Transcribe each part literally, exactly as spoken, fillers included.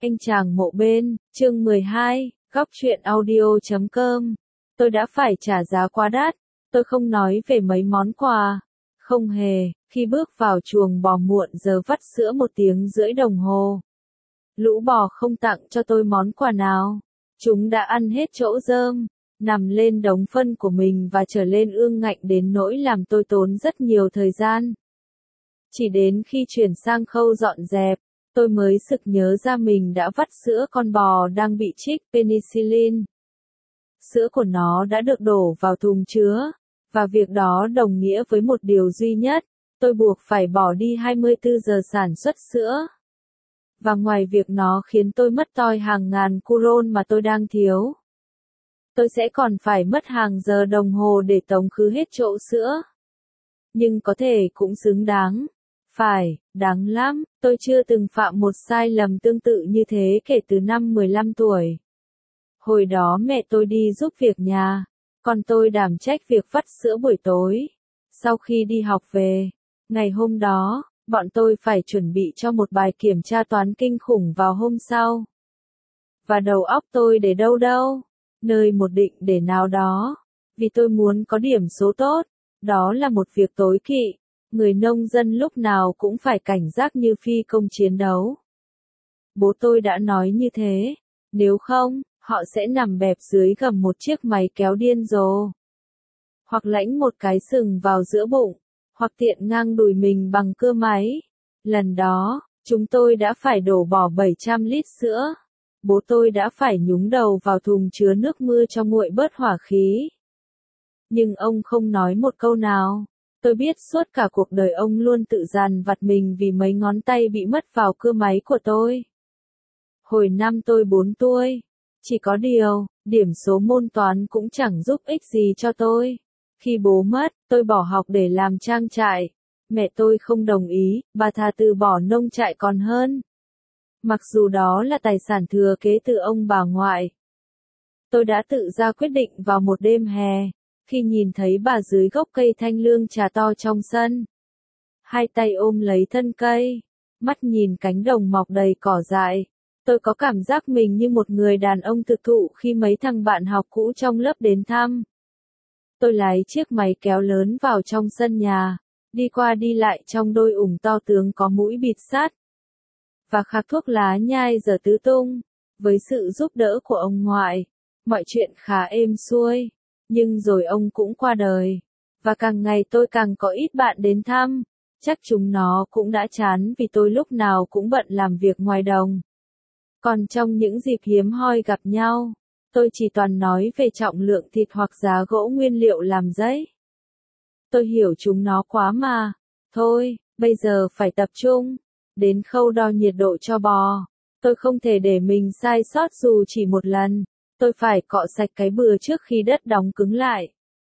Anh chàng mộ bên, chương mười hai, góc truyện audio chấm com. Tôi đã phải trả giá quá đắt, tôi không nói về mấy món quà. Không hề, khi bước vào chuồng bò muộn giờ vắt sữa một tiếng rưỡi đồng hồ. Lũ bò không tặng cho tôi món quà nào. Chúng đã ăn hết chỗ rơm, nằm lên đống phân của mình và trở lên ương ngạnh đến nỗi làm tôi tốn rất nhiều thời gian. Chỉ đến khi chuyển sang khâu dọn dẹp, tôi mới sực nhớ ra mình đã vắt sữa con bò đang bị trích penicillin. Sữa của nó đã được đổ vào thùng chứa, và việc đó đồng nghĩa với một điều duy nhất, tôi buộc phải bỏ đi hai mươi tư giờ sản xuất sữa. Và ngoài việc nó khiến tôi mất toi hàng ngàn curon mà tôi đang thiếu, tôi sẽ còn phải mất hàng giờ đồng hồ để tống khứ hết chỗ sữa. Nhưng có thể cũng xứng đáng. Phải, đáng lắm, tôi chưa từng phạm một sai lầm tương tự như thế kể từ năm mười lăm tuổi. Hồi đó mẹ tôi đi giúp việc nhà, còn tôi đảm trách việc vắt sữa buổi tối. Sau khi đi học về, ngày hôm đó, bọn tôi phải chuẩn bị cho một bài kiểm tra toán kinh khủng vào hôm sau. Và đầu óc tôi để đâu đâu, nơi một định để nào đó, vì tôi muốn có điểm số tốt, đó là một việc tối kỵ. Người nông dân lúc nào cũng phải cảnh giác như phi công chiến đấu. Bố tôi đã nói như thế, nếu không, họ sẽ nằm bẹp dưới gầm một chiếc máy kéo điên rồ. Hoặc lãnh một cái sừng vào giữa bụng, hoặc tiện ngang đùi mình bằng cưa máy. Lần đó, chúng tôi đã phải đổ bỏ bảy trăm lít sữa. Bố tôi đã phải nhúng đầu vào thùng chứa nước mưa cho nguội bớt hỏa khí. Nhưng ông không nói một câu nào. Tôi biết suốt cả cuộc đời ông luôn tự dằn vặt mình vì mấy ngón tay bị mất vào cưa máy của tôi. Hồi năm tôi bốn tuổi, chỉ có điều, điểm số môn toán cũng chẳng giúp ích gì cho tôi. Khi bố mất, tôi bỏ học để làm trang trại. Mẹ tôi không đồng ý, bà thà từ bỏ nông trại còn hơn. Mặc dù đó là tài sản thừa kế từ ông bà ngoại. Tôi đã tự ra quyết định vào một đêm hè. Khi nhìn thấy bà dưới gốc cây thanh lương trà to trong sân, hai tay ôm lấy thân cây, mắt nhìn cánh đồng mọc đầy cỏ dại, tôi có cảm giác mình như một người đàn ông thực thụ khi mấy thằng bạn học cũ trong lớp đến thăm. Tôi lái chiếc máy kéo lớn vào trong sân nhà, đi qua đi lại trong đôi ủng to tướng có mũi bịt sắt, và khạc thuốc lá nhai dở tứ tung. Với sự giúp đỡ của ông ngoại, mọi chuyện khá êm xuôi. Nhưng rồi ông cũng qua đời, và càng ngày tôi càng có ít bạn đến thăm, chắc chúng nó cũng đã chán vì tôi lúc nào cũng bận làm việc ngoài đồng. Còn trong những dịp hiếm hoi gặp nhau, tôi chỉ toàn nói về trọng lượng thịt hoặc giá gỗ nguyên liệu làm giấy. Tôi hiểu chúng nó quá mà. Thôi, bây giờ phải tập trung. Đến khâu đo nhiệt độ cho bò, tôi không thể để mình sai sót dù chỉ một lần. Tôi phải cọ sạch cái bừa trước khi đất đóng cứng lại.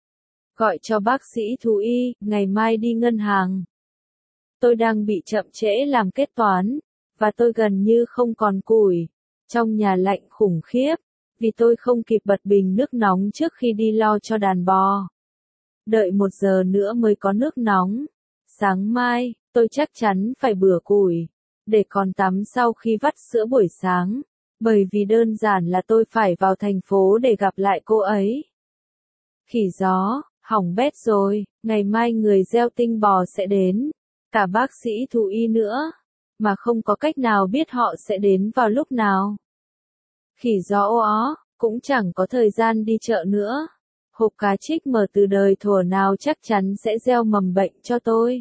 Gọi cho bác sĩ thú y, ngày mai đi ngân hàng. Tôi đang bị chậm trễ làm kết toán, và tôi gần như không còn củi. Trong nhà lạnh khủng khiếp, vì tôi không kịp bật bình nước nóng trước khi đi lo cho đàn bò. Đợi một giờ nữa mới có nước nóng. Sáng mai, tôi chắc chắn phải bừa củi, để còn tắm sau khi vắt sữa buổi sáng. Bởi vì đơn giản là tôi phải vào thành phố để gặp lại cô ấy. Khỉ gió, hỏng bét rồi, ngày mai người gieo tinh bò sẽ đến. Cả bác sĩ thú y nữa, mà không có cách nào biết họ sẽ đến vào lúc nào. Khỉ gió ô ó, cũng chẳng có thời gian đi chợ nữa. Hộp cá trích mở từ đời thuở nào chắc chắn sẽ gieo mầm bệnh cho tôi.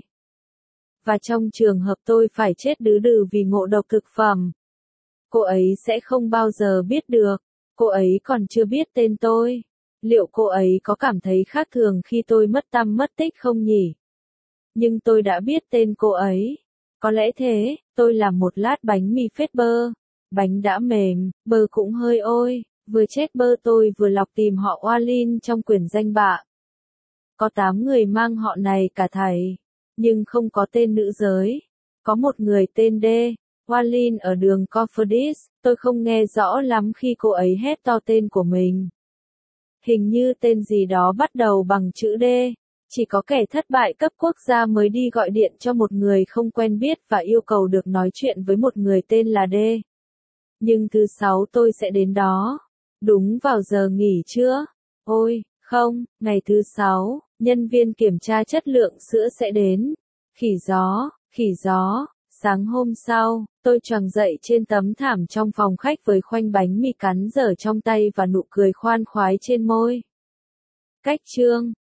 Và trong trường hợp tôi phải chết đứ đừ vì ngộ độc thực phẩm, cô ấy sẽ không bao giờ biết được. Cô ấy còn chưa biết tên tôi. Liệu cô ấy có cảm thấy khác thường khi tôi mất tăm mất tích không nhỉ? Nhưng tôi đã biết tên cô ấy. Có lẽ thế, tôi làm một lát bánh mì phết bơ. Bánh đã mềm, bơ cũng hơi ôi. Vừa chết bơ tôi vừa lọc tìm họ Walin trong quyển danh bạ. Có tám người mang họ này cả thầy. Nhưng không có tên nữ giới. Có một người tên D. Walin ở đường Cofordis, tôi không nghe rõ lắm khi cô ấy hét to tên của mình. Hình như tên gì đó bắt đầu bằng chữ D, chỉ có kẻ thất bại cấp quốc gia mới đi gọi điện cho một người không quen biết và yêu cầu được nói chuyện với một người tên là D. Nhưng thứ sáu tôi sẽ đến đó. Đúng vào giờ nghỉ trưa. Ôi, không, ngày thứ sáu, nhân viên kiểm tra chất lượng sữa sẽ đến. Khỉ gió, khỉ gió. Sáng hôm sau, tôi choàng dậy trên tấm thảm trong phòng khách với khoanh bánh mì cắn dở trong tay và nụ cười khoan khoái trên môi. Cách chương